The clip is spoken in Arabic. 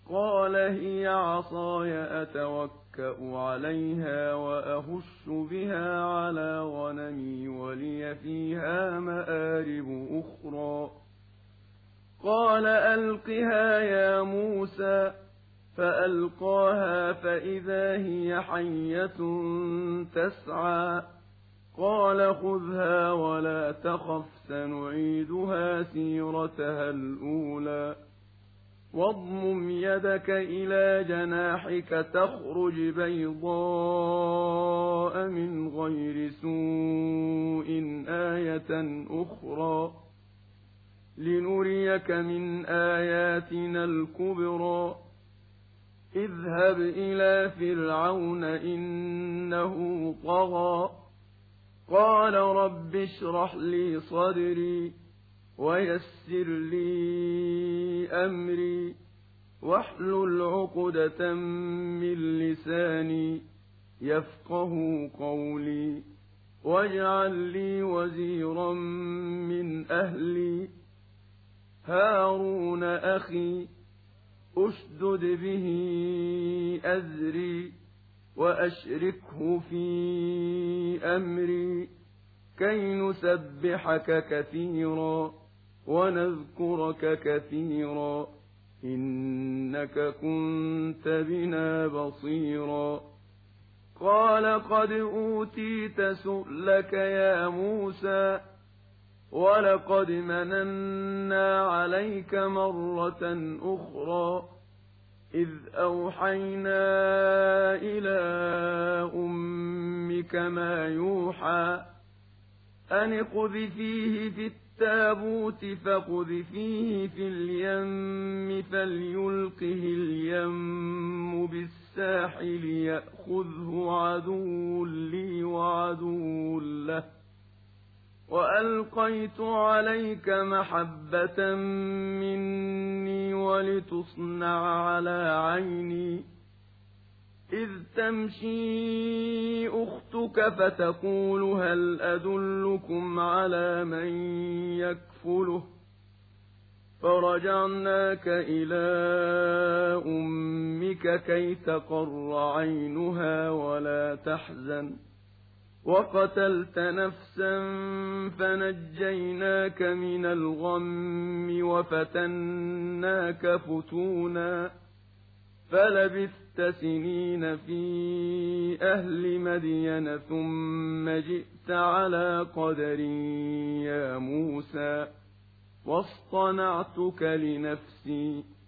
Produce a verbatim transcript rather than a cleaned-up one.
قال هي عصاي أتوكأ عليها وأهش بها على غنمي ولي فيها مآرب أخرى. قال ألقها يا موسى، فألقاها فإذا هي حية تسعى. قال خذها ولا تخف سنعيدها سيرتها الأولى، واضمم يدك إلى جناحك تخرج بيضاء من غير سوء آية أخرى لنريك من آياتنا الكبرى. اذهب إلى فرعون إنه طغى. قال رب اشرح لي صدري ويسر لي أمري واحلل عقدة من لساني يفقه قولي، واجعل لي وزيرا من أهلي هارون أخي أشدد به أزري وأشركه في أمري كي نسبحك كثيرا ونذكرك كثيرا إنك كنت بنا بصيرا. قال قد أوتيت سؤلك يا موسى، ولقد مننا عليك مرة أخرى إذ أوحينا إلى أمك ما يوحى أن اقذفيه في التابوت فاقذفيه في اليم فليلقه اليم بالساحل يأخذه عدو لي وعدو له، وألقيت عليك محبة مني ولتصنع على عيني إذ تمشي أختك فتقول هل أدلكم على من يكفله، فرجعناك إلى أمك كي تقر عينها ولا تحزن، وقتلت نفسا فنجيناك من الغم وفتناك فتونا، فلبثت سنين في أهل مدين ثم جئت على قدر يا موسى واصطنعتك لنفسي